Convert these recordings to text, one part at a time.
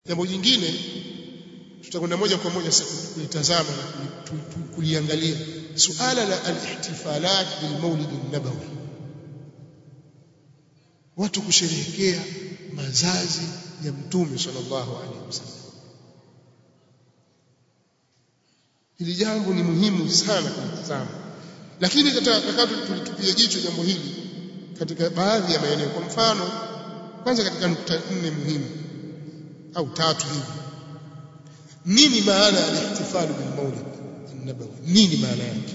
Jambo jingine tutakwenda moja kwa moja sasa kulitazama na kuliangalia suala la al-ihtifalat bil maulid an-nabawi, watu kusherehekea mazazi ya mtume sallallahu alaihi wasallam. Hili jambo ni muhimu sana kulitazama, lakini nataka tulitupie jicho jambo hili katika baadhi ya maeneo. Kwa mfano, kwanza katika nukta 4 muhimu au 3 hivi. Nini maana ya ihtifal bil maulid an-nabawi? Nini maana yake?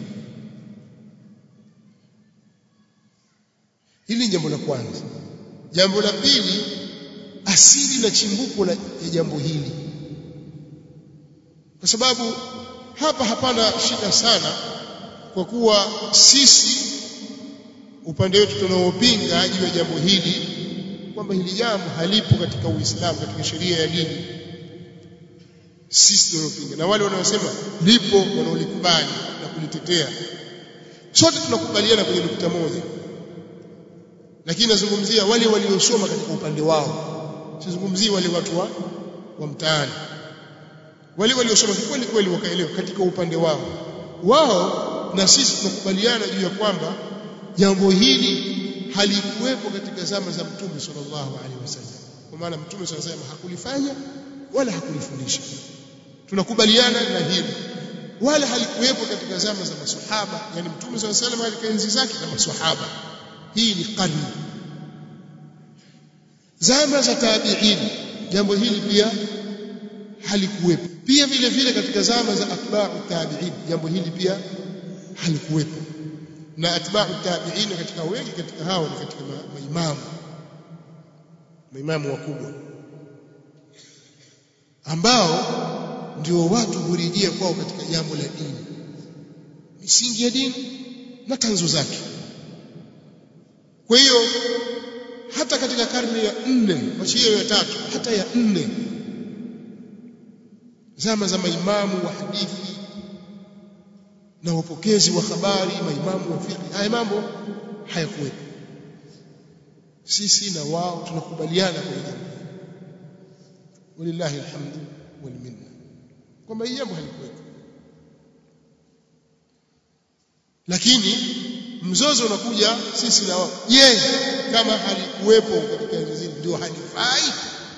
Hili jambo la kwanza. Jambo la pili, asili na chimbuko la jambo hili, kwa sababu hapa hapana shida sana, kwa kuwa sisi upande wetu tunaopinga juu ya jambo hili kwamba hili jambo halipo katika Uislamu, katika sheria ya dini. Sisi tunaopinga na wale wanaosema lipo, wanaolikubali na kulitetea, sote tunakubaliana kwenye nukta moja. Lakini nazungumzia wale waliosoma katika upande wao, sizungumzii wale watu wa mtaani. Wale waliosoma kweli kweli wakaelewa katika upande wao, na sisi tunakubaliana juu ya kwamba jambo hili halikuwepo katika zama za Mtume sallallahu alaihi wasallam, kwa maana Mtume sallallahu alaihi wasallam hakulifanya wala hakulifundisha. Tunakubaliana na hili. Wala halikuwepo katika zama za maswahaba, yani Mtume sallallahu alaihi wasallam alikuwa enzi zake na maswahaba. Hii ni karne. Zama za tabi'in jambo hili pia halikuwepo. Pia vile vile katika zama za atba'u tabi'in jambo hili pia halikuwepo. Na atba'u tabi'in katika wengi katika hao ni katika maimamu wakubwa ambao ndio watu hurejea kwao katika jambo la dini, misingi ya dini na tanzo zake. Kwa hiyo hata katika karne ya 4, wachie ya 3, hata ya 4, zama za maimamu wa hadithi na wapokezi wa habari, maimamu wa fiqh, haya mambo hayakuwepo. Sisi na wao tunakubaliana kwenye jambo hili, walillahi alhamdu wal minna, kwamba hii jambo halikuwepo. Lakini mzozo unakuja sisi na wao. Je, kama halikuwepo katika enzi zile ndio halifai?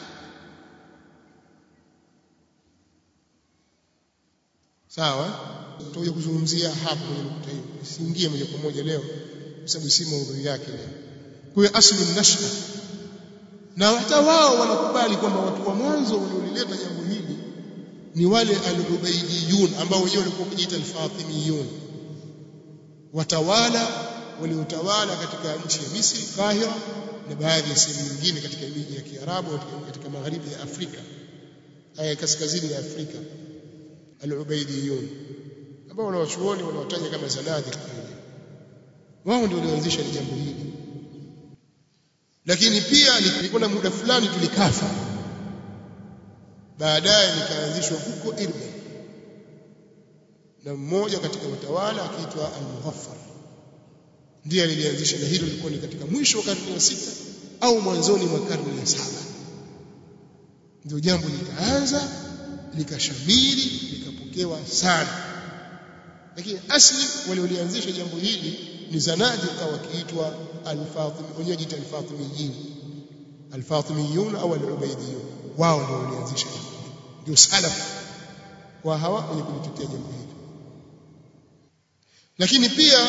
Sawa, tutakuja kuzungumzia hapo kwenye nukta hiyo. Siingie moja kwa moja leo kwa sababu si maudhui yake leo. Kwa hiyo asli an-nash'a, na hata wao wanakubali kwamba watu wa mwanzo waliolileta jambo hili ni wale al-Ubaydiyun ambao wenyewe walikuwa wakijiita al-Fatimiyun, watawala waliotawala katika nchi ya Misri, Kahira, na baadhi ya sehemu nyingine katika miji ya Kiarabu katika magharibi ya Afrika, haya kaskazini ya Afrika. Al-Ubaydiyun ambao wanawachuoni wanawataja kama zanadiq, wao ndio walioanzisha jambo hili. Lakini pia lilikuwa na muda fulani tulikafa, baadaye likaanzishwa huko Irbil na mmoja katika watawala akiitwa Al-Mughaffar, ndiye alilianzisha, na hilo lilikuwa ni katika mwisho wa karne ya 6 au mwanzoni mwa karne ya 7. Ndio jambo likaanza, likashamiri, likapokewa sana. Lakini asli waliolianzisha jambo hili ni zanadiqa wakiitwa al-Fatimi, wenyewe jiita al-Fatimiyyin, al-Fatimiyun au al-Ubaydiyun. Wao ndio walianzisha jambo hili, ndio salaf wa hawa wenye kulitetea jambo hili. Lakini pia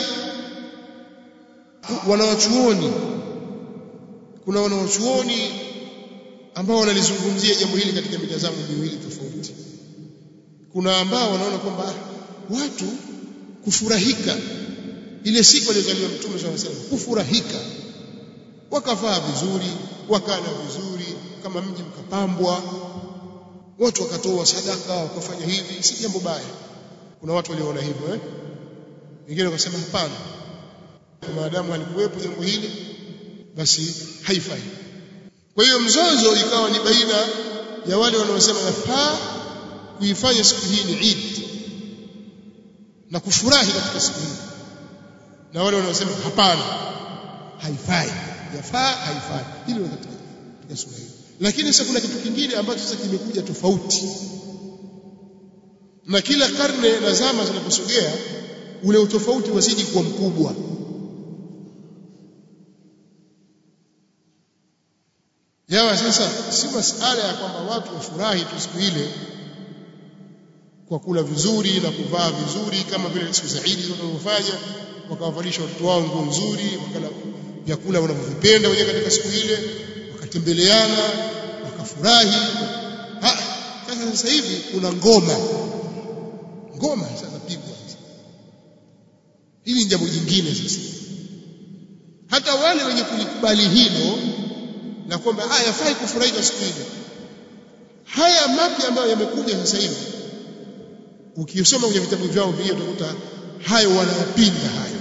kuna wanawachuoni ambao wanalizungumzia jambo hili katika mitazamo miwili tofauti. Kuna ambao wanaona kwamba watu kufurahika ile siku aliyozaliwa Mtume sallallahu alaihi wasallam, kufurahika, wakavaa vizuri, wakala vizuri, kama mji mkapambwa, watu wakatoa sadaka, wakafanya hivi, si jambo baya. Kuna watu waliona hivyo wengine wakasema hapana, maadamu halikuwepo jambo hili basi haifai. Kwa hiyo mzozo ikawa ni baina ya wale wanaosema yafaa kuifanya siku hii ni Eid na kufurahi katika siku hii, na wale wanaosema hapana, haifai, yafaa haifai. Hilo katika sura hii. Lakini sasa kuna kitu kingine ambacho sasa kimekuja tofauti, na kila karne na zama zinaposogea ule utofauti wazidi kuwa mkubwa. Yawa sasa si masala ya kwamba watu wafurahi tu siku ile kwa kula vizuri na kuvaa vizuri kama vile siku za Eid wanavyofanya, wakawavalisha watoto wao nguo nzuri, wakala vyakula wanavyovipenda wenyewe katika siku ile, wakatembeleana, wakafurahi. Sasa hivi kuna ngoma sasa pigwa. Hili ni jambo jingine sasa. Hata wale wenye kulikubali hilo na kwamba yafai kufurahi siku ile, haya mapya ambayo yamekuja sasa hivi, ukisoma kwenye vitabu vyao vile utakuta hayo wanayapinga hayo.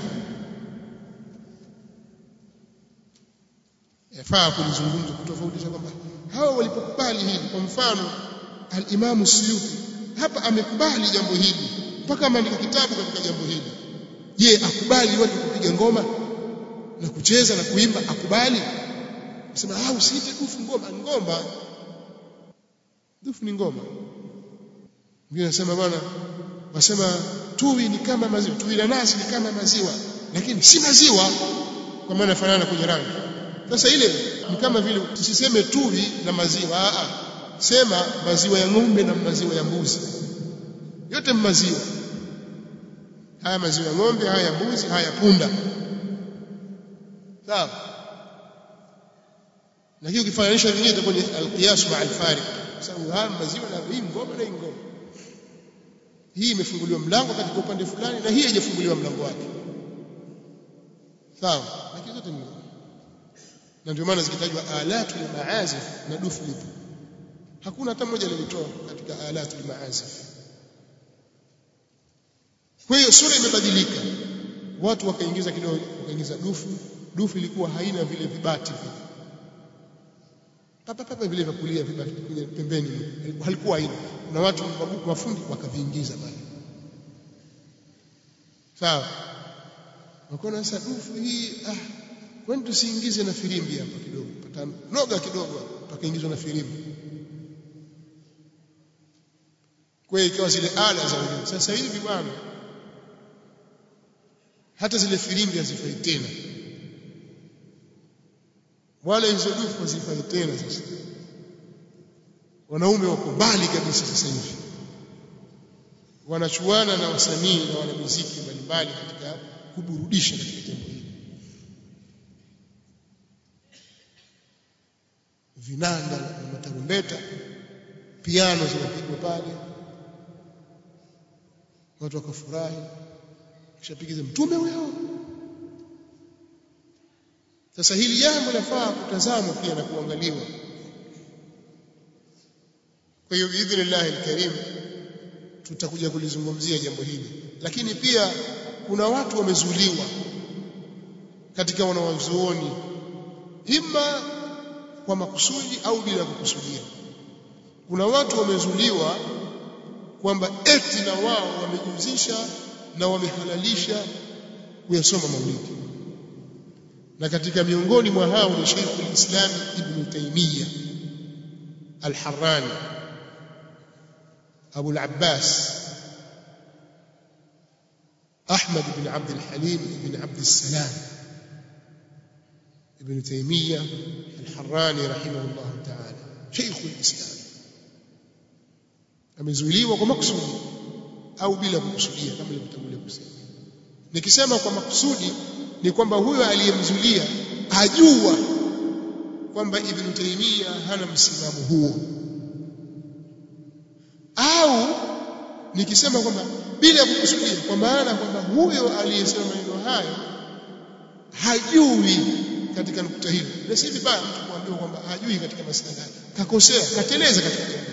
Yafaa kulizungumza kutofautisha kwamba hawa walipokubali hili. Kwa mfano al-Imam Suyuti hapa amekubali jambo hili, mpaka ameandika kitabu katika jambo hili. Je, akubali watu kupiga ngoma na kucheza na kuimba? Akubali? Sema usiite dufu ngoma. Dufu ni ngoma. Mwingine anasema bwana, wasema tuwi ni kama maziwa, tuwi la nasi ni kama maziwa, lakini si maziwa kwa maana fanana kwenye rangi. Sasa ile ni kama vile tusiseme tuwi na maziwa, sema maziwa ya ng'ombe na maziwa ya mbuzi, yote maziwa. Haya maziwa ya ng'ombe, haya ya mbuzi, haya ya punda, sawa. Lakini ukifananisha vingine itakuwa ni al-qiyas ma'a al-fariq, sababu haya maziwa na hii ngoma na hii ngoma, hii imefunguliwa mlango katika upande fulani na hii haijafunguliwa mlango wake, sawa. Lakini zote ni, na ndio maana zikitajwa alatul maazif na dufu lipo, hakuna hata mmoja aliyetoa katika alatul maazif. Kwa hiyo sura imebadilika, watu wakaingiza kidogo, wakaingiza dufu ilikuwa haina vile vibati papa vile vya kulia vibati kwenye pembeni, halikuwa haina. Kuna watu mafundi wakaviingiza pale, sawa. Wakaona sasa dufu hii kwani tusiingize na filimbi hapa kidogo, patano noga kidogo, pakaingizwa na filimbi. Kwa hiyo ikawa zile ala za ulinzi. Sasa hivi bwana, hata zile filimbi hazifai tena, wala hizo dufu hazifai tena. Sasa wanaume wako mbali kabisa, sasa hivi wanachuana na wasanii na wanamuziki mbalimbali katika kuburudisha katika jambo hili. Vinanda na matarumbeta, piano zinapigwa pale, watu wakafurahi, kisha pigize mtume huyo. Sasa hili jambo lafaa kutazamwa pia na kuangaliwa. Kwa hiyo biidhnillah alkarim tutakuja kulizungumzia jambo hili. Lakini pia kuna watu wamezuliwa katika wanawazuoni, ima kwa makusudi au bila kukusudia. Kuna watu wamezuliwa kwamba eti na wao wamejuzisha na wamehalalisha kuyasoma maulidi, na katika miongoni mwa hao ni Sheikh al-Islam Ibn Taymiyyah al-Harrani, Abu al-Abbas Ahmad ibn Abd al-Halim ibn Abd al-Salam Ibn Taymiyyah al-Harrani rahimahullah ta'ala, Sheikh al-Islam, amezuiliwa kwa makusudi au bila kukusudia kama nilivyotangulia kusema. Nikisema kwa makusudi ni kwamba huyo aliyemzulia ajua kwamba Ibn Taymiyyah hana msimamo huo, au nikisema kwamba bila kukusudia, kwa maana kwamba huyo aliyesema maneno hayo hajui katika nukta hili. Na si vibaya mtu kuambiwa kwamba hajui katika masuala, kakosea, kateleza katika jambo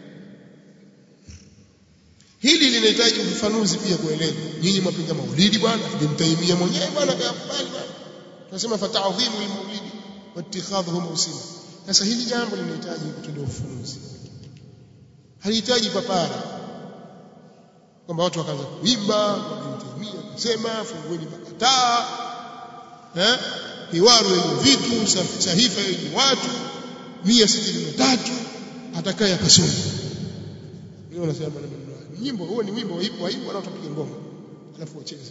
hili. Linahitaji ufafanuzi pia kuelewa. Nyinyi mwapinga maulidi bwana, Ibn Taymiyyah mwenyewe bwana kayakubali bwana, tunasema fata'dhimu al-maulidi wa ittikhadhuhu mawsima. Sasa hili jambo linahitaji kutolewa ufafanuzi, halihitaji papara kwamba watu wakaanza kuimba Ibn Taymiyyah kusema fungueni makataa, hiwaru yenye vitu, sahifa yenye watu, 163 atakaye akasome. Ndio wanasema maneno nyimbo. Huo ni wimbo haipo wanaotapiga ngoma alafu wacheze.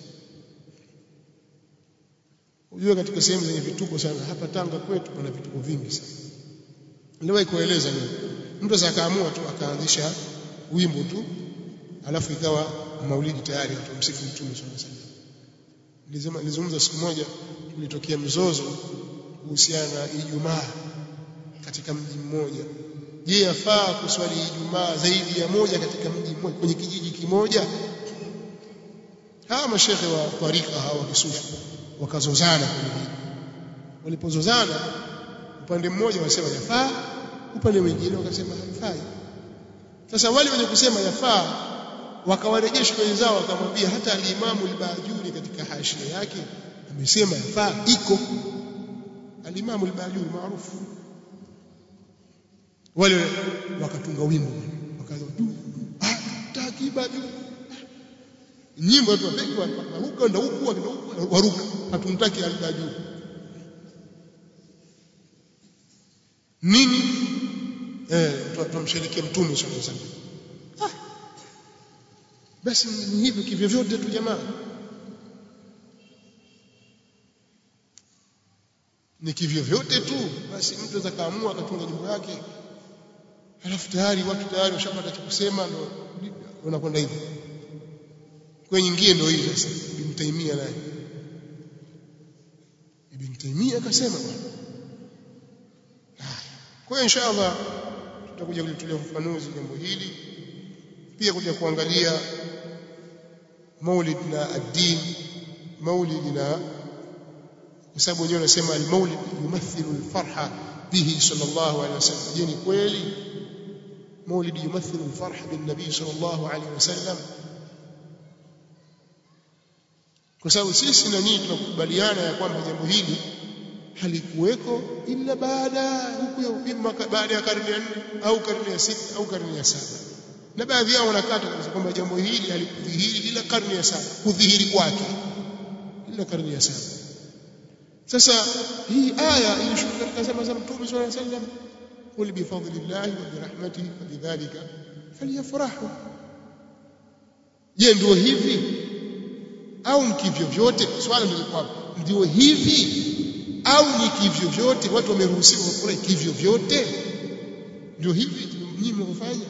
Unajua katika sehemu zenye vituko sana hapa Tanga kwetu pana vituko vingi sana. Niliwahi kueleza mimi. Mtu akaamua tu akaanzisha wimbo tu alafu ikawa maulidi tayari watu msifu Mtume sallallahu alaihi wasallam. Nilizungumza siku moja kulitokea mzozo kuhusiana na Ijumaa katika mji mmoja. Je, yafaa kuswali Ijumaa zaidi ya moja katika mji mmoja kwenye kijiji kimoja? Hawa mashehe wa tarika hawa kisufi wakazozana kwenye hili. Walipozozana upande mmoja wasema yafaa, upande mwingine wakasema haifai. Sasa wale wenye kusema yafaa wakawarejesha wenzao wakamwambia hata al-Imamu al-Bajuri katika hashia yake amesema yafaa iko. Al-Imamu al-Bajuri maarufu. Wale wakatunga wimbo wakaanza takibadu nyimbo watu wapigwa huko ndio huko waruka hatumtaki al-Bajuri nini tumsherekea Mtume sallallahu alaihi wasallam. Basi ni hivyo kivyo vyote tu jamaa, ni kivyo vyote tu. Basi mtu anaweza kaamua akatunga nyimbo yake alafu tayari watu tayari washapata cha kusema, ndio wanakwenda hivyo. Kwa nyingine ndio hii sasa. Ibn Taymiyyah naye Ibn Taymiyyah akasema bwana. Kwa hiyo inshallah tutakuja kulitolea ufafanuzi jambo hili, pia kuja kuangalia maulid na ad-din, maulid na kwa sababu wenyewe wanasema al-maulid yumathilu al-farha bihi sallallahu alayhi wasallam. Je, ni kweli maulid yumathilu al-farha bin nabii sallallahu alayhi wasallam? Kwa sababu sisi na nyinyi tunakubaliana ya kwamba jambo hili halikuweko ila baada ya karne ya 4 au karne ya 6 au karne ya 7. Na baadhi yao wanakata kwamba jambo hili halikudhihiri ila karne ya 7, kudhihiri kwake ila karne ya 7. Sasa hii aya ilishuka katika zama za Mtume sallallahu alaihi wasallam, qul bi fadlillahi wa bi rahmatihi falidhalika falyafrahu. Je, ndio hivi au mkivyo vyote? Swali ndio kwa ndio hivi au ni kivyo vyote? Watu wameruhusiwa kufurahi kivyo vyote? Ndio hivi nyinyi mnafanya?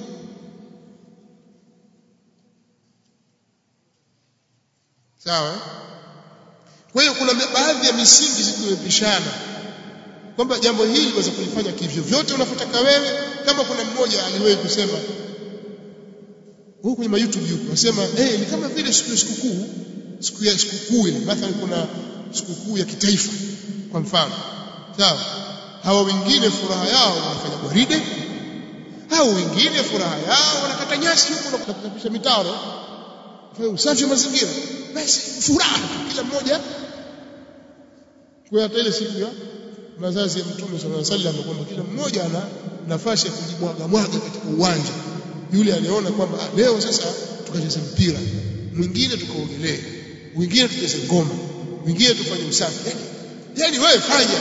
Sawa? Kwa hiyo kuna baadhi ya misingi zimepishana kwamba jambo hili unaweza kulifanya kivyo vyote unavyotaka wewe. Kama kuna mmoja aliwahi kusema huko kwenye YouTube yuko anasema ni kama vile siku ya sikukuu ile, mathalan kuna sikukuu ya kitaifa kwa mfano, sawa? Hawa wengine furaha yao wanafanya gwaride, hao wengine furaha yao wanakata nyasi huko na kusafisha mitaro, kufanya usafi wa mazingira. Basi furaha kila mmoja. Kwa hata ile siku ya mazazi ya Mtume sallallahu alaihi wasallam kwamba kila mmoja ana nafasi ya kujimwaga katika uwanja. Yule aliona kwamba leo sasa tukacheza mpira, mwingine tukaogelee, mwingine tucheze ngoma, mwingine tufanye usafi. Yaani wewe fanya.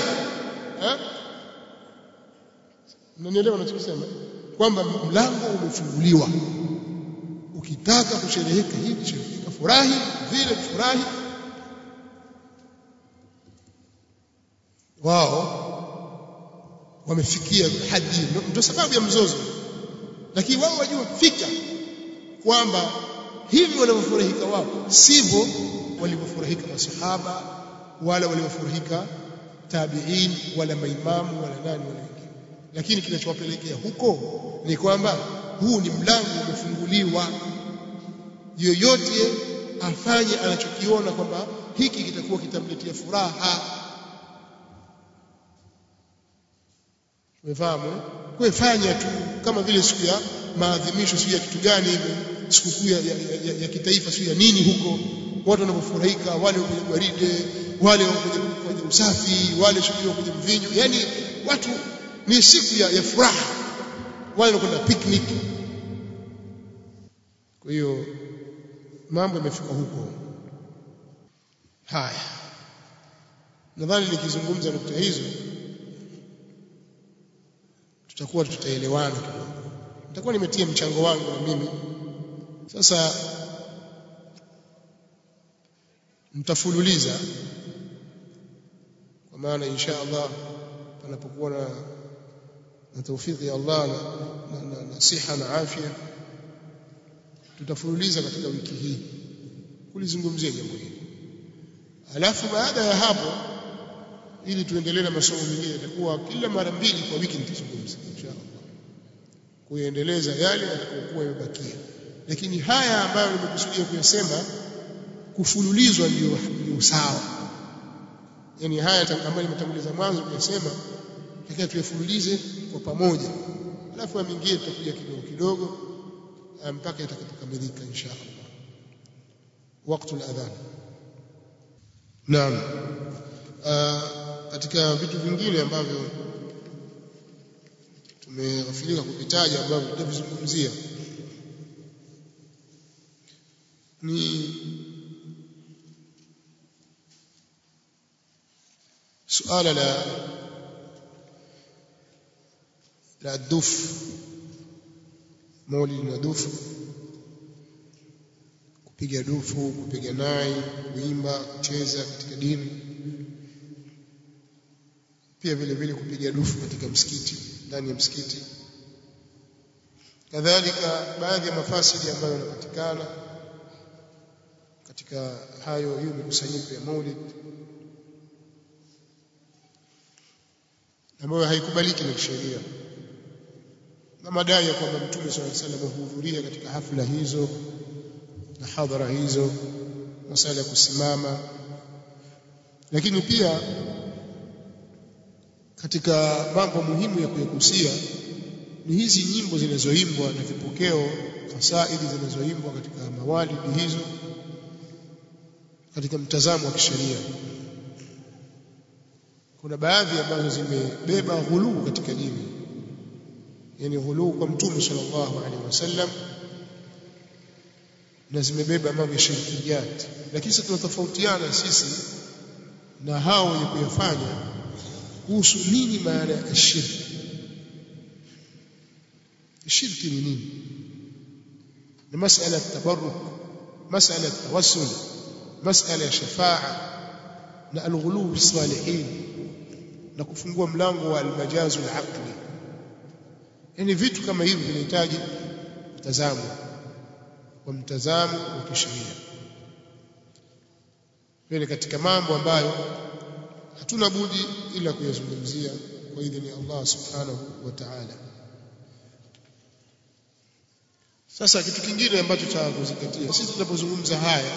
Unanielewa ninachosema? Kwamba mlango umefunguliwa. Ukitaka kushereheka hivi shereheka, furahi vile furahi. Wao wamefikia hadi ndio sababu ya mzozo, lakini wao wajua fika kwamba hivi wanavyofurahika wao sivyo walivyofurahika masahaba wala walivyofurahika tabi'in wala maimamu wala nani wala wengine. Lakini kinachowapelekea huko ni kwamba huu ni mlango umefunguliwa, yoyote afanye anachokiona kwamba hiki kitakuwa kitamletea furaha. Umefahamu? Kwa fanya tu kama vile siku ya maadhimisho, siku ya kitu gani hivi, sikukuu ya kitaifa, siku ya nini huko, watu wanapofurahika, wale kwenye gwaride, wale kwenye usafi, wale shughuli kwenye mvinyo, yani watu ni siku ya furaha, wale wanakwenda picnic. Kwa hiyo mambo yamefika huko. Haya, nadhani nikizungumza nukta hizo tutaelewana kidogo, nitakuwa nimetia mchango wangu na mimi. Sasa mtafululiza, kwa maana insha Allah panapokuwa na taufiki ya Allah na siha na afya, tutafululiza katika wiki hii kulizungumzia jambo hili. Alafu baada ya hapo, ili tuendelee na masomo mengine, itakuwa kila mara 2 kwa wiki nitazungumza insha Allah kuendeleza yale yatakayokuwa yamebakia. Lakini haya ambayo nimekusudia kuyasema, kufululizwa ndio sawa. Yani haya ambayo nimetanguliza mwanzo kuyasema, takiwa tuyafululize kwa pamoja, alafu ya mingine tutakuja kidogo kidogo mpaka itakapokamilika insha Allah. Wakati al-adhan. Naam. Katika vitu vingine ambavyo tumeghafilika kuvitaja ambavyo tutavizungumzia ni suala la dufu, maulidi na dufu, kupiga dufu, kupiga nai, kuimba, kucheza katika dini, pia vile vile kupiga dufu katika msikiti, ndani ya msikiti. Kadhalika baadhi ya mafasidi ambayo yanapatikana katika hiyo mikusanyiko ya maulid ambayo haikubaliki na sheria, na madai ya kwamba Mtume sallallahu alaihi wasallam huhudhuria katika hafla hizo na hadhara hizo, masala ya kusimama. Lakini pia katika mambo muhimu ya kuyagusia ni hizi nyimbo zinazoimbwa na vipokeo fasaidi zinazoimbwa katika mawalidi hizo katika mtazamo wa kisheria. Kuna baadhi ambazo zimebeba ghuluu katika dini, yani ghuluu kwa Mtume sallallahu alaihi wasallam, na zimebeba mambo ya shirkiyat. Lakini sisi tunatofautiana sisi na hao wenye kuyafanya kuhusu nini maana ya shirki. Shirki ni nini? Ni masala ya tabarruk, masala ya tawassul, masala ya shafaa na al-ghulu bis-salihin, na kufungua mlango wa al-majaz al-aqli. Yani vitu kama hivi vinahitaji mtazamo wa kisheria. Ni katika mambo ambayo hatuna budi ila kuyazungumzia kwa idhini ya Allah subhanahu wa ta'ala. Sasa kitu kingine ambacho cha kuzingatia, sisi tunapozungumza haya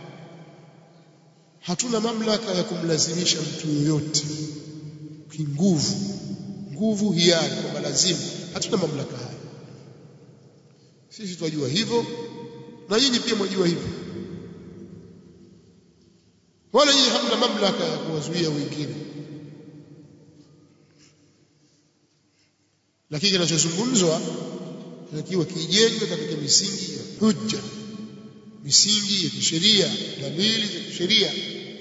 hatuna mamlaka ya kumlazimisha mtu yoyote nguvu hiari kwamba lazima. Hatuna mamlaka haya. Sisi tunajua hivyo na nyinyi pia mwajua hivyo, wala nyinyi hamna mamlaka ya kuwazuia wengine. Lakini kinachozungumzwa kinatakiwa kijengwe katika misingi ya hujja, misingi ya kisheria, dalili za kisheria.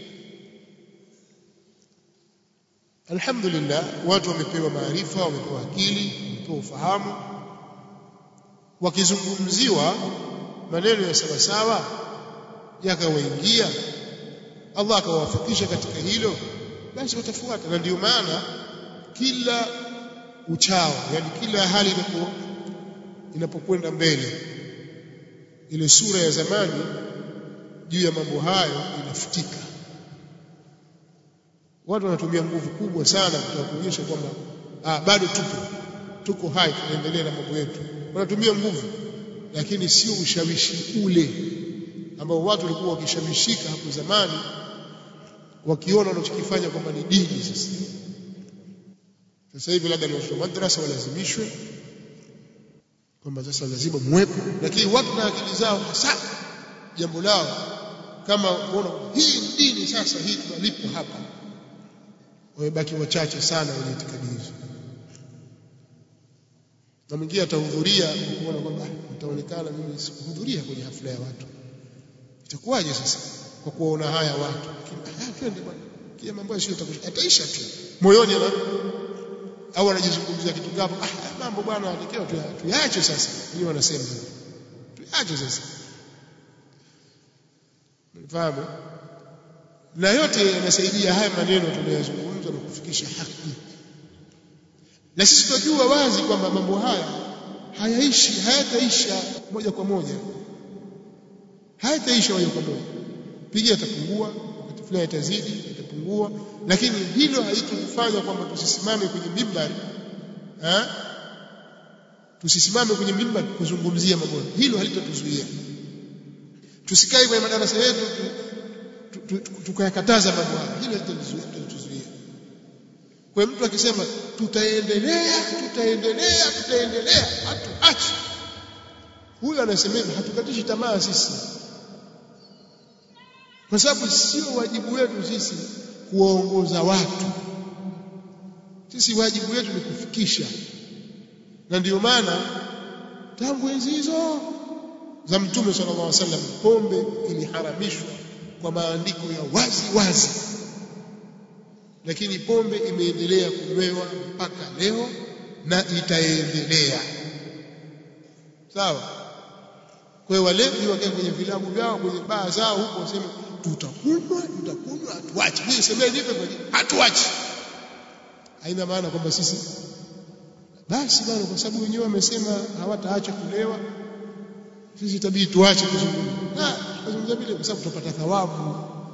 Alhamdulillah, watu wamepewa maarifa, wamepewa akili, wamepewa ufahamu. Wakizungumziwa maneno ya sawa sawa yakawaingia, Allah akawafikisha katika hilo, basi watafuata. Na ndio maana kila uchao, yani kila hali inapokwenda mbele, ile sura ya zamani juu ya mambo hayo inafutika. Watu wanatumia nguvu kubwa sana kutaka kuonyesha kwamba bado tuko hai, tunaendelea na mambo yetu. Wanatumia nguvu, lakini sio ushawishi ule ambao watu walikuwa wakishawishika hapo zamani, wakiona wanachokifanya kwamba ni dini. Sasa hivi labda ni watu wa madrasa walazimishwe kwamba sasa lazima muwepo, lakini watu na akili zao hasa jambo lao kama kuona hii dini, sasa hii tunalipo hapa, wamebaki wachache sana wenye itikadi hizo. Na mwingine atahudhuria kuona kwamba itaonekana mimi sikuhudhuria kwenye hafla ya watu, itakuwaje sasa kwa kuona haya watu? Twende bwana, kile mambo yasiyo ataisha tu moyoni, au anajizungumzia kitu gapo, mambo bwana atakao tuyaache sasa. Ni wanasema tuyaache sasa, mfahamu. Na yote yanasaidia haya maneno tunayozungumza na kufikisha haki. Na sisi tunajua wazi kwamba mambo haya hayataisha moja kwa moja, hayataisha moja kwa moja. Piga itapungua, wakati fulani itazidi, itapungua, lakini hilo halitufanya kwamba tusisimame kwenye mimbari, tusisimame kwenye mimbari kuzungumzia mambo. Hilo halitatuzuia. Tusikae kwenye madarasa yetu tukayakataza mambo haya, hilo halitatuzuia. Kwa mtu akisema tutaendelea hatuachi, huyo anasemea hatukatishi tamaa sisi, kwa sababu sio wajibu wetu sisi kuwaongoza watu. Sisi wajibu wetu ni kufikisha. Na ndio maana tangu enzi hizo za Mtume sallallahu alaihi wasallam pombe iliharamishwa kwa maandiko ya wazi wazi, lakini pombe imeendelea kunywewa mpaka leo na itaendelea. Sawa? Kwa hiyo walevi wakae kwenye vilabu vyao, kwenye baa zao huko, waseme tutakunywa hatuachi. Mimi semeni hivyo hatuachi. Haina maana kwamba sisi basi bwana, kwa sababu wenyewe wamesema hawataacha kulewa, sisi itabidi tuache kuzungumza. Kuzungumza vile kwa sababu tutapata thawabu.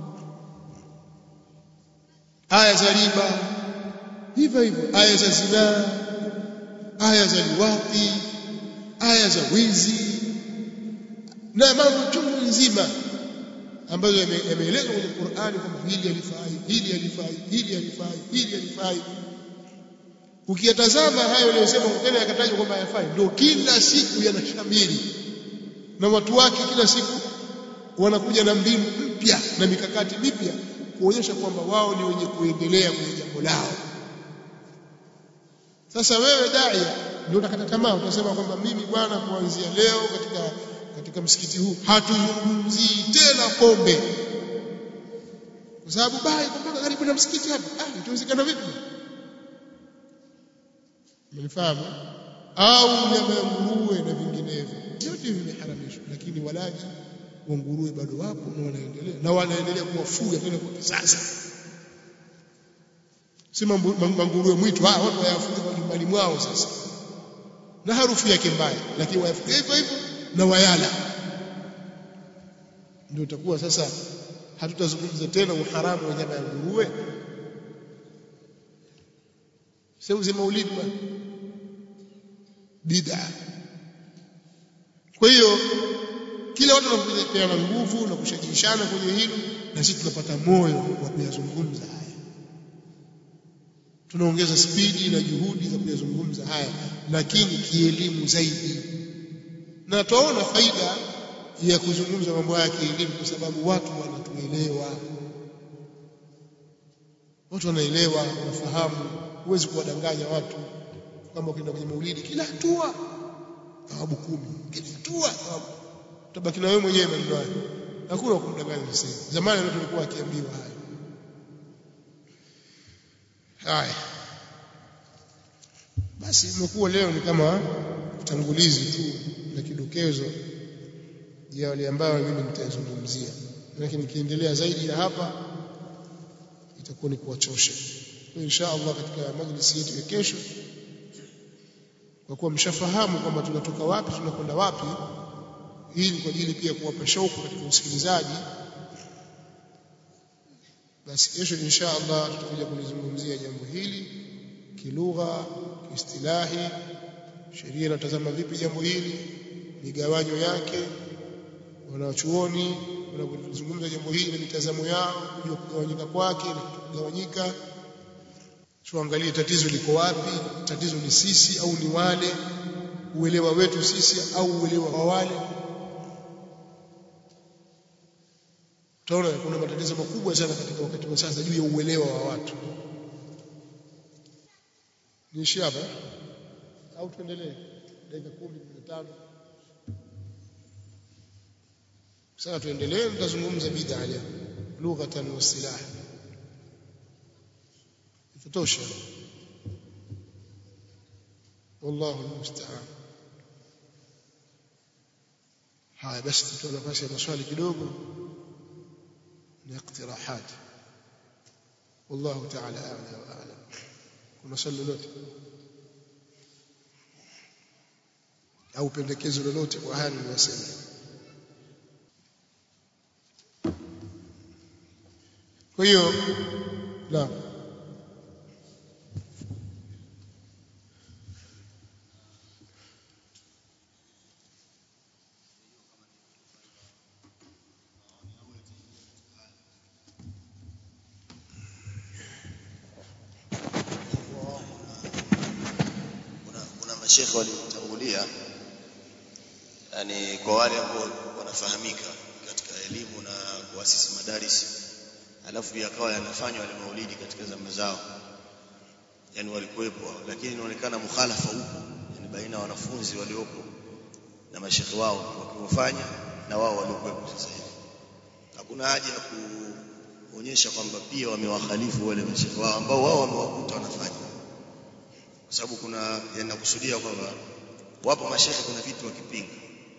Aya za riba hivyo, aya za zina, aya za liwati, aya za wizi na mambo chungu nzima ambazo yameelezwa kwenye Qur'ani kwamba hili halifai. Ukiyatazama hayo yanayosema tena yakatajwa kwamba hayafai, ndio kila siku yanashamiri, na watu wake kila siku wanakuja na mbinu mpya na mikakati mipya kuonyesha kwamba wao ni wenye kuendelea kwenye jambo lao. Sasa wewe daia ndio utakata tamaa, utasema kwamba mimi bwana, kuanzia leo katika msikiti huu hatuzungumzii tena pombe, kwa sababu bai kwa karibu na msikiti hapa. Itawezekana vipi? Mnifahamu? Au nyama ya nguruwe na vinginevyo, yote vimeharamishwa, lakini walaji wa nguruwe bado wapo na wanaendelea kuwafuga tena kwa kisasa. Sema nguruwe mwitu watu wayafuga kwa nyumbani mwao sasa, na harufu yake mbaya, lakini wayafuga hivyo na wayala. Ndio itakuwa sasa hatutazungumza tena uharamu wa nyama ya nguruwe. Seuze maulidi bid'a. Kwa hiyo kila watu wanapeana nguvu na kushajishana kwenye hilo, na sisi tunapata moyo wa kuyazungumza haya, tunaongeza spidi na juhudi za kuyazungumza haya, lakini kielimu zaidi. Na tunaona faida ya kuzungumza mambo haya kielimu, kwa sababu watu wanatuelewa, watu wanaelewa, wanafahamu. Huwezi kuwadanganya watu kama ukienda kwenye maulidi kila hatua thawabu 10, kila hatua thawabu, utabaki na wewe mwenyewe maneno hayo. Hakuna kumdanganya sasa. Zamani watu walikuwa wakiambiwa haya. Basi imekuwa leo ni kama utangulizi tu na kidokezo ya wale ambao mimi nitazungumzia, lakini nikiendelea zaidi ya hapa itakuwa ni kuwachosha. Kwa insha Allah katika majlisi yetu ya kesho, kwa kuwa mshafahamu kwamba tunatoka wapi tunakwenda wapi, ili kwa ajili pia kuwapa shauku katika usikilizaji, basi kesho insha Allah tutakuja kulizungumzia jambo hili kilugha, kiistilahi, sheria inatazama vipi jambo hili, migawanyo yake, wanachuoni wanapozungumza jambo hili na mitazamo yao, kujua kugawanyika kwake na kugawanyika. Tuangalie tatizo liko wapi, tatizo ni sisi au ni wale, uelewa wetu sisi au uelewa wa wale. Tunaona kuna matatizo makubwa sana katika wakati wa sasa juu ya uelewa wa watu. Niishi hapa au tuendelee dakika 10 15? Sasa tuendelee, tutazungumza bid'a leo, lughatan wa silah. Itatosha. wallahu almusta'an. Haya basi tutoa nafasi ya maswali kidogo na iktirahat. Wallahu ta'ala a'la wa a'lam. Kuna swali lolote au pendekezo lolote kwa haya niliyosema? Kwa hiyo la mashekhe walitangulia, yani kwa wale ambao wanafahamika katika elimu na kuasisi madaris, alafu yakawa yanafanywa wale maulidi katika zama zao, yani walikuwepo, lakini inaonekana mukhalafa huko, yani baina wanafunzi waliopo na mashekhe wao wakiwafanya na wao waliokuwepo sasa hivi. Hakuna haja ya kuonyesha kwamba pia wamewakhalifu wale mashekhe wao ambao wao wamewakuta wanafanya, kwa sababu kuna yanakusudia kwamba wapo mashekhe kuna vitu wakipinga,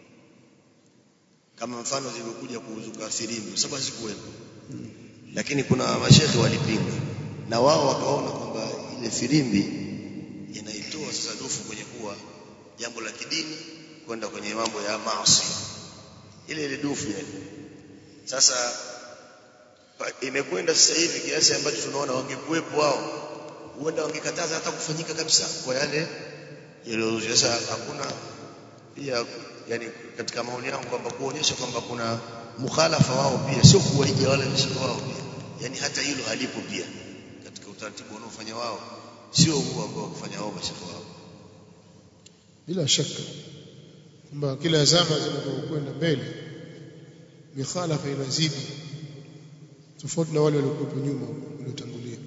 kama mfano zilikuja kuzuka filimbi, kwa sababu hazikuwepo, lakini kuna mashekhe walipinga na wao wakaona kwamba ile filimbi inaitoa sasa dufu kwenye kuwa jambo la kidini kwenda kwenye mambo ya maasi, ile dufu yani. Sasa imekwenda sasa hivi kiasi ambacho tunaona wangekuwepo wao huenda wangekataza hata kufanyika kabisa kwa yale yale. Sasa hakuna pia, yani katika maoni yangu kwamba kuonyesha kwamba kuna mukhalafa wao pia, sio kuwaiga wale mashekhe wao pia, yani hata hilo halipo pia katika utaratibu wanaofanya wao, sio huo ambao kufanya wao mashekhe wao. Bila shaka kwamba kila zama zinapokwenda mbele mikhalafa inazidi, tofauti na wale waliokuwa nyuma waliotangulia.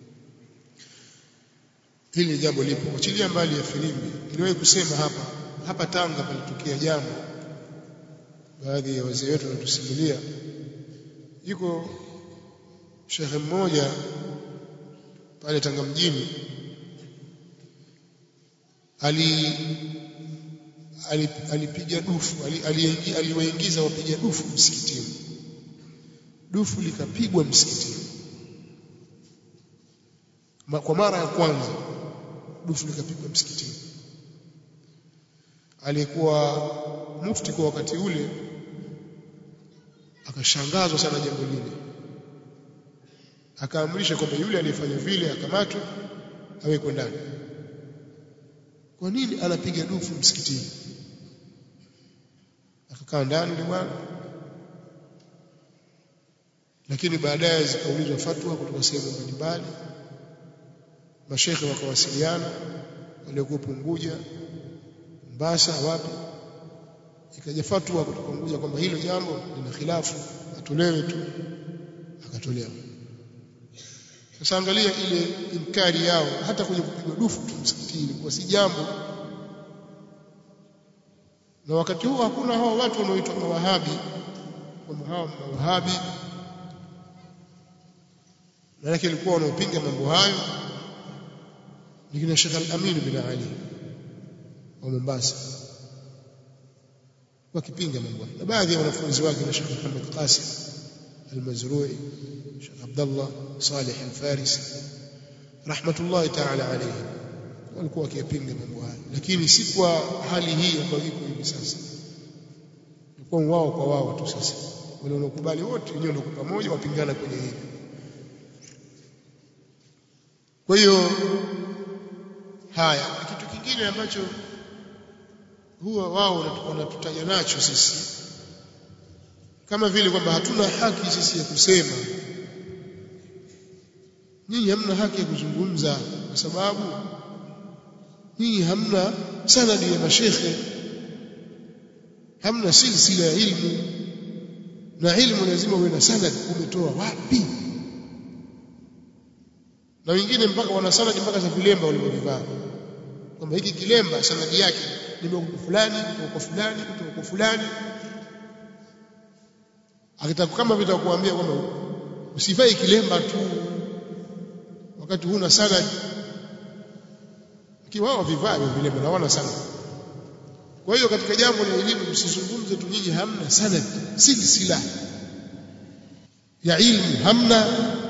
Hili jambo lipo, achilia mbali ya filimbi. Niliwahi kusema hapa Tanga palitokea jambo, baadhi ya wazee wetu wanatusimulia. Yuko shekhe mmoja pale Tanga mjini, alipiga dufu, aliwaingiza wapiga dufu msikitini. Dufu likapigwa msikitini kwa mara ya kwanza, dufu likapigwa msikitini. Alikuwa mufti kwa wakati ule akashangazwa sana jambo lile, akaamrisha kwamba yule aliyefanya vile akamatwe, awekwe ndani. Kwa nini anapiga dufu msikitini? Akakaa ndani ni bwana, lakini baadaye zikaulizwa fatwa kutoka sehemu mbalimbali, mashekhe wakawasiliana waliokuwa Unguja, Mombasa, wapi, ikaja fatwa kutoka Unguja kwamba hilo jambo lina khilafu, atolewe tu, akatolewa. Sasa angalia ile inkari yao, hata kwenye kupigwa dufu tu msikitini kwa si jambo. Na wakati huo hakuna hao watu wanaoitwa mawahabi, kwamba hao mawahabi, na yake ilikuwa wanaopinga mambo hayo ni Sheikh Al-Amin bin Ali wa Mombasa, wakipinga mambo hayo, na baadhi ya wanafunzi wake na Sheikh Muhammad Qasim Al-Mazrui, Sheikh Abdullah Salih Al-Farisi rahmatullahi ta'ala alayhi, walikuwa wakipinga mambo hayo, lakini si kwa hali hii ambayo iko hivi sasa. Kwa wao kwa wao tu sasa, wale wanaokubali wote wenyewe ndio pamoja wapingana kwenye hili. Kwa hiyo haya kitu kingine ambacho huwa wao wanatutaja nacho sisi, kama vile kwamba hatuna haki sisi ya kusema, nyinyi hamna haki ya kuzungumza kwa sababu nyinyi hamna sanadi ya mashekhe, hamna silsila ya ilmu, na ilmu lazima uwe na sanad, umetoa wapi? Na wengine mpaka wana sanadi mpaka za vilemba walivyovivaa, kwamba hiki kilemba sanadi yake nimekuwa fulani kutoka fulani kutoka fulani. Akitaka kama vitakuambia kwamba usivae kilemba tu wakati huna sanadi, Kiwao vivyo vile mnaona sana. Kwa hiyo katika jambo la elimu msizungumze tu nyinyi hamna sanad, silsila ya ilmu hamna.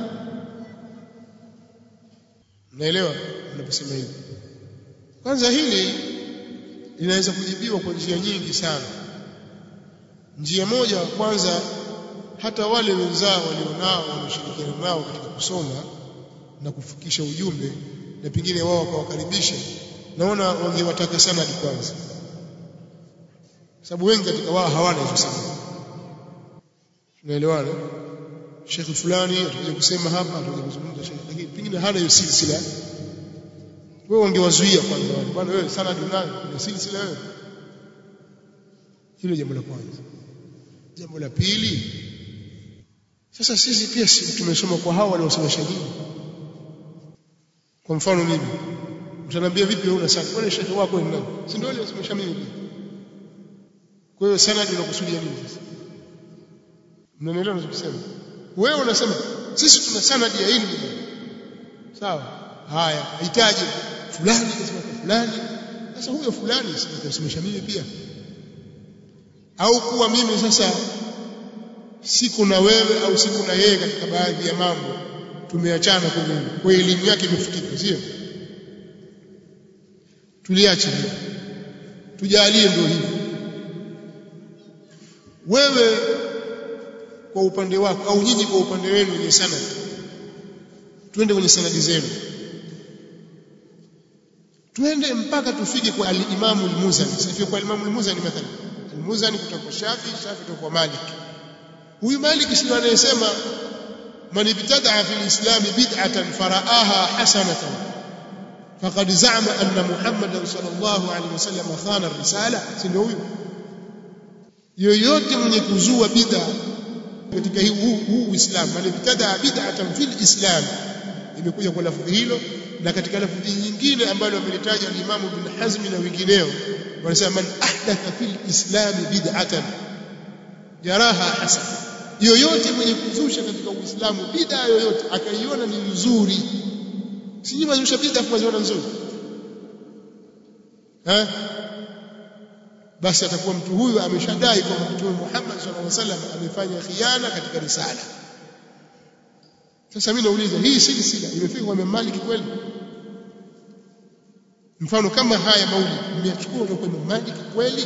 Naelewa mnaposema hivi. Kwanza hili linaweza kujibiwa kwa njia nyingi sana. Njia moja kwanza, hata wale wenzao walionao wanashirikiana nao katika kusoma na kufikisha ujumbe na pengine wao wakawakaribisha, naona wangewataka sana kwanza, sababu wengi katika wao hawana hizo sana. Tunaelewana? Sheikh fulani atakuja kusema hapa, atakuja kuzungumza sheikh, lakini pengine hana hiyo silsila. Wewe ungewazuia kwanza wale, bwana wewe sana dunayo kuna silsila wewe. Hilo jambo la kwanza. Jambo la pili, sasa sisi pia tumesoma kwa hao waliosomesha dini. Kwa mfano mimi, utaniambia vipi wewe una sana? Kwani sheikh wako ni nani? Si ndio aliyosomesha mimi pia? Kwa hiyo sanadi unakusudia nini sasa? Mnanielewa ninachosema? Wewe unasema sisi tuna sanadi ya elimu. Sawa? Haya, hitaji fulani kasema kwa fulani. Sasa huyo fulani sitasomesha mimi pia. Au kuwa mimi sasa siku na wewe au siku na yeye katika baadhi ya mambo tumeachana kwa elimu yake imefutika, sio? Tuliache hiyo. Tujalie ndio hivyo. Wewe kwa upande wako au nyinyi kwa upande wenu ni sanad. Twende kwenye sanadi zenu. Twende mpaka tufike kwa al-Imam al-Muzani. Sifie kwa al-Imam al-Muzani mathalan. Al-Muzani kutoka kwa Shafi kutoka kwa Malik. Huyu Malik sio anayesema man ibtada'a fil islam bid'atan fara'aha hasanatan faqad za'ama anna Muhammadan sallallahu alayhi wasallam khana ar-risala. Si ndio huyu? Yoyote mwenye kuzua bid'a katika huu Uislamu, man ibtada'a bid'atan fil islam, imekuja kwa lafzi hilo, na katika lafzi nyingine ambalo amelitaja al-Imam Ibn Hazm na wengineo wanasema man ahdatha fil islam bid'atan jaraha hasan. Yoyote mwenye kuzusha katika Uislamu bid'a yoyote akaiona ni nzuri, si nyinyi mzusha bid'a kuziona nzuri, basi atakuwa mtu huyu ameshadai kwamba Mtume Muhammad sallallahu alaihi wasallam amefanya khiana katika risala. Sasa mimi nauliza, hii silsila imefika kwa Imam Malik kweli? Mfano kama haya maulid mmechukua kwa Imam Malik kweli?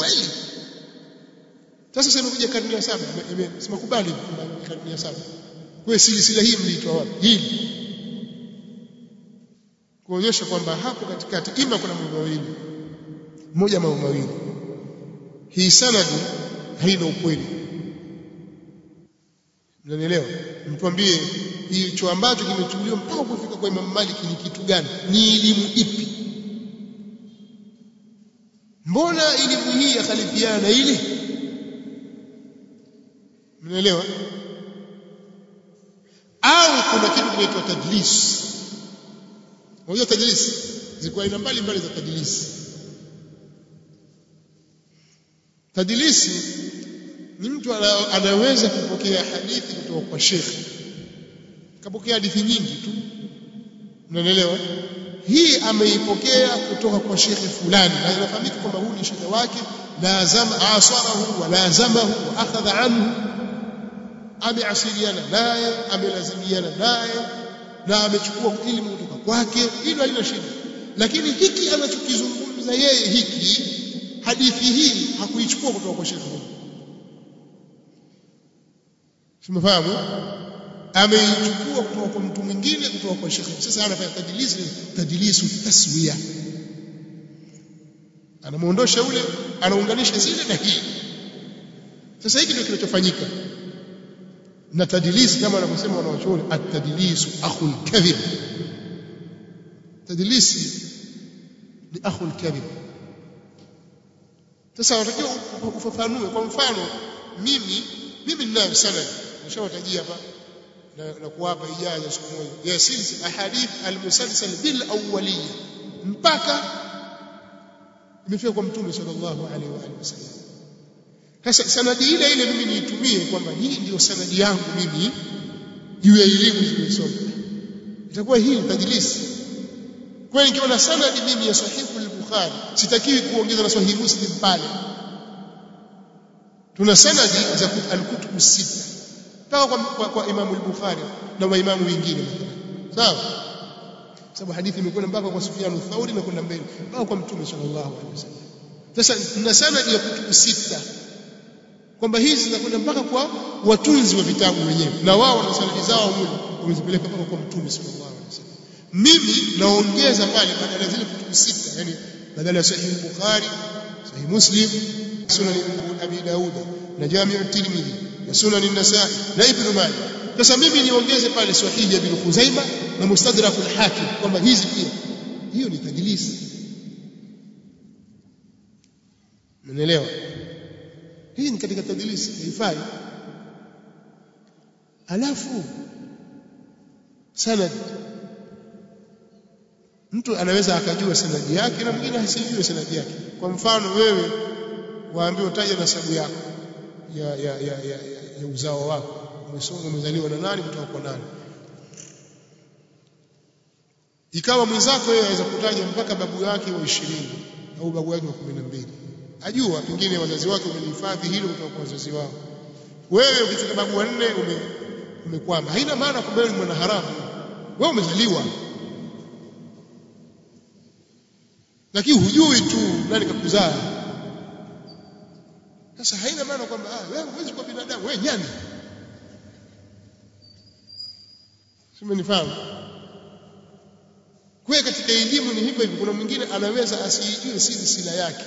Sasa sema kuja karne ya 7, sema kubali karne ya 7. Kwa silsila hii mliitoa wapi? Hii kuonyesha kwamba hapo katikati ima kuna mambo mawili, moja mambo mawili, hii sanadi haina ukweli. Mnanielewa? Mtuambie hicho ambacho kimechukuliwa mpaka kufika kwa Imam Malik ni kitu gani? Ni elimu ipi? Mbona elimu hii yakhalifiana na ile? Mnaelewa? Au kuna kitu kinaitwa tadlis. Unajua tadlis? Ziko aina mbalimbali za tadlis. Tadlisi ni mtu anaweza kupokea hadithi kutoka kwa shekhi, kapokea hadithi nyingi tu, unaelewa? Hii ameipokea kutoka kwa shekhi fulani na inafahamika kwamba huyu ni shekhi wake, lazama asarahu wa lazamahu wa akhadha anhu, ameasiliana naye, amelazimiana naye na amechukua elimu kutoka kwake. Hilo halina shida, lakini hiki anachokizungumza yeye, hiki hadithi hii hakuichukua kutoka kwa shekhi huyo. Simefahamu? Ameichukua kutoka kwa mtu mwingine, kutoka kwa shekhi. Sasa anafanya tadlisu taswiya, anamuondosha ule, anaunganisha zile na hii. Sasa hiki ndio kinachofanyika na tadlisi, kama wanavyosema wanawachuoni, at-tadlisu akhul kadhib. Tadlisi ni akhul kadhib. Sasa unatakiwa ufafanue. Kwa mfano mimi ninayo sanad, nishawatajia hapa na kuwapa ijaza siku moja ya silsila ahadith al-musalsal bil awwaliyya mpaka imefika kwa Mtume sallallahu alaihi wasallam. Sasa sanadi ile mimi niitumie kwamba hii ndio sanadi yangu mimi juu ya elimu zilizosoma, itakuwa hii tadlisi. Kwa hiyo nikiona sanadi mimi ya sahihu al-Bukhari sitakiwi kuongeza na sahihi Muslim pale. Tuna sanadi za al-kutub sita mpaka kwa Imam al-Bukhari na maimamu wengine. Sawa? Sababu hadithi imekwenda mpaka kwa Sufyan al-Thawri na kwenda mbele mpaka kwa Mtume sallallahu alaihi wasallam. Sasa tuna sanadi ya kutubu sita kwamba hizi zinakwenda mpaka kwa watunzi wa vitabu wenyewe na wao wana sanadi zao mmoja wamezipeleka mpaka kwa Mtume sallallahu alaihi wasallam. Mimi naongeza pale badala zile kutubu sita, yani badala ya Sahih Bukhari, Sahih Muslim, Sunan Abi Daud na Jami' at-Tirmidhi na Sunan an-Nasa'i na Ibn Majah. Sasa mimi niongeze pale Sahih Ibn Khuzaimah na Mustadrak al-Hakim kwamba hizi pia, hiyo ni tadlisi. Umeelewa? Hii ni katika tadlisi haifai. Alafu sanad, mtu anaweza akajua sanadi yake na mwingine asijue sanadi yake. Kwa mfano wewe waambiwa taja nasabu yako ya uzao wako, umezaliwa na nani kutoka kwa nani, ikawa mwenzako yeye anaweza kutaja mpaka babu yake wa 20 au babu yake wa 12, ajua pengine wazazi wake wamehifadhi hilo kutoka kwa wazazi wao. Wewe ukifika babu wa 4 umekwama. Haina maana kwamba wewe ni mwana haramu, wewe umezaliwa lakini hujui tu nani kakuzaa. Sasa haina maana kwamba wewe huwezi kuwa binadamu, wewe nyani. Simenifahamu? Kwa katika elimu ni hivyo hivyo, kuna mwingine anaweza asijue silsila yake.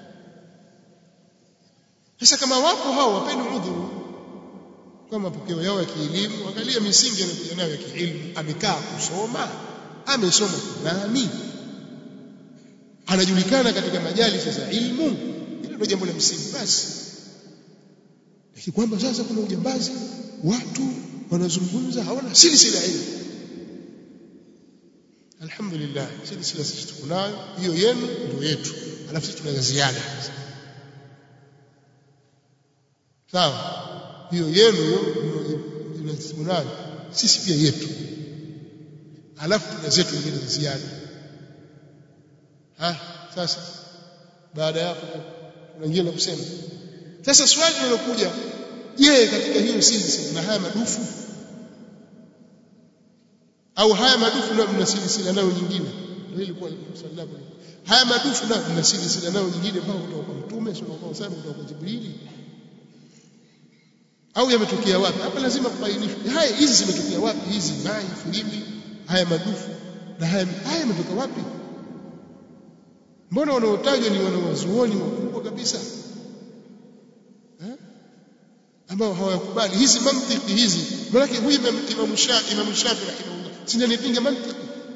Sasa kama wapo hao wapeni udhuru kwa mapokeo yao ya kielimu, angalia misingi anayokuja nayo ya kielimu, amekaa kusoma, amesoma nani, anajulikana katika majalisi za ilmu. Hilo ndio jambo la msingi basi. Lakini kwamba sasa kuna ujambazi, watu wanazungumza hawana silsila ya ilmu. Alhamdulillah, silsila sisi tukunayo, hiyo yenu ndio yetu, alafu sisi tuna ziada. Sawa? Hiyo yenu ndio tunayo, sisi pia yetu, alafu tuna zetu nyingine za ziada. Sasa baada ya hapo kuna wengine na kusema. Sasa swali linalokuja, je, katika hiyo silsila na haya madufu au haya madufu na mna silsila nayo nyingine? Ndio ilikuwa swali lako. Haya madufu na mna silsila nayo nyingine mpaka kutoka kwa Mtume sallallahu alaihi wasallam, kutoka kwa Jibrili, au yametokea wapi? Hapa lazima kubainishwe. Haya hizi zimetokea wapi? Hizi mai filimbi, haya madufu na haya yametoka wapi? Mbona wanaotajwa ni wanawazuoni wakubwa kabisa ambao hawakubali hizi mantiki hizi? Maana huyu Imam Shafi rahimahullah sina nipinga mantiki,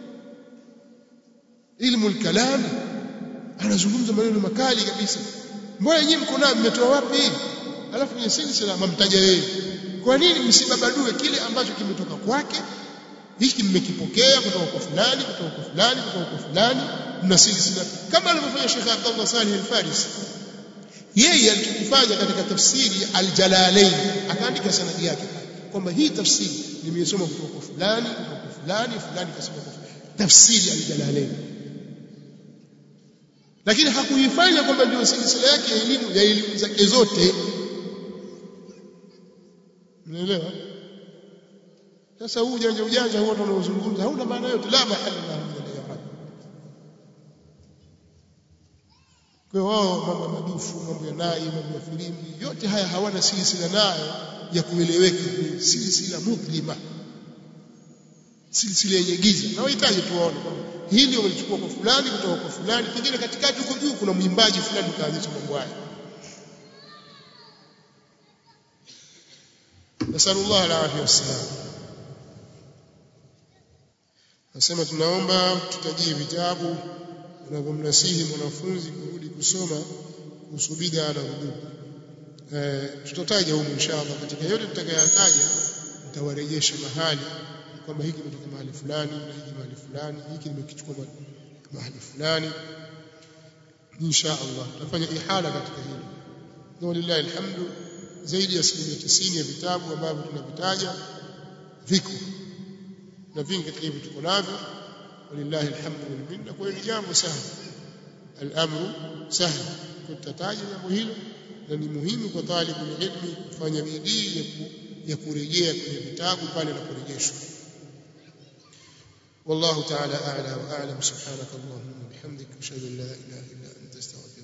ilmu al-kalam, anazungumza maneno makali kabisa. Mbona nyinyi mko nayo, mmetoa wapi? Alafu kwenye silsila mamtaja yeye. Kwa nini msibabadue kile ambacho kimetoka kwake? Hiki mmekipokea kutoka kwa fulani, kutoka kwa fulani, kutoka kwa fulani, mna silsila kama alivyofanya Sheikh Abdullah Salih al-Farisi. Yeye alichokifanya katika tafsiri al-Jalalain, akaandika sanadi yake kwamba hii tafsiri nimesoma kutoka kwa fulani, kutoka kwa fulani, fulani kasema kwa fulani, tafsiri al-Jalalain. Lakini hakuifanya kwamba ndio silsila yake ya elimu zake zote. Unaelewa? Sasa huu ujanja huo tunaozungumza hauna maana yote, la mahali lahu min al-i'rab. Kwa wao mambo ya madufu, mambo ya nai, mambo ya filimbi, yote haya hawana silsila nayo ya kueleweka, ni silsila mudlima, silsila yenye giza. Na wahitaji tuone kwamba hili wamelichukua kwa fulani, kutoka kwa fulani, pengine katikati huko juu kuna mwimbaji fulani kaanzisha mambo haya. Nasallallahu alaihi wasallam. Nasema tunaomba tutajie vitabu vinavyomnasihi mwanafunzi kurudi kusoma kuhusu bid'a na hudud. Tutataja huko inshallah, katika yote tutakayotaja nitawarejesha mahali kwamba hiki kimetoka mahali fulani na hiki mahali fulani, hiki nimekichukua mahali fulani. Inshallah tutafanya ihala katika hilo. Na walillahi alhamdu, zaidi ya 90% ya vitabu ambavyo tunavitaja viko na vingi katika hivi tuko navyo, walillahi alhamdu wal minna. Kwa hiyo ni jambo sahli, al-amru sahli. Tutataja jambo hilo, na ni muhimu kwa talibul ilmi kufanya bidii ya kurejea kwenye vitabu pale na kurejeshwa. والله تعالى أعلى وأعلم. سبحانك اللهم وبحمدك أشهد أن لا إله إلا أنت أستغفرك.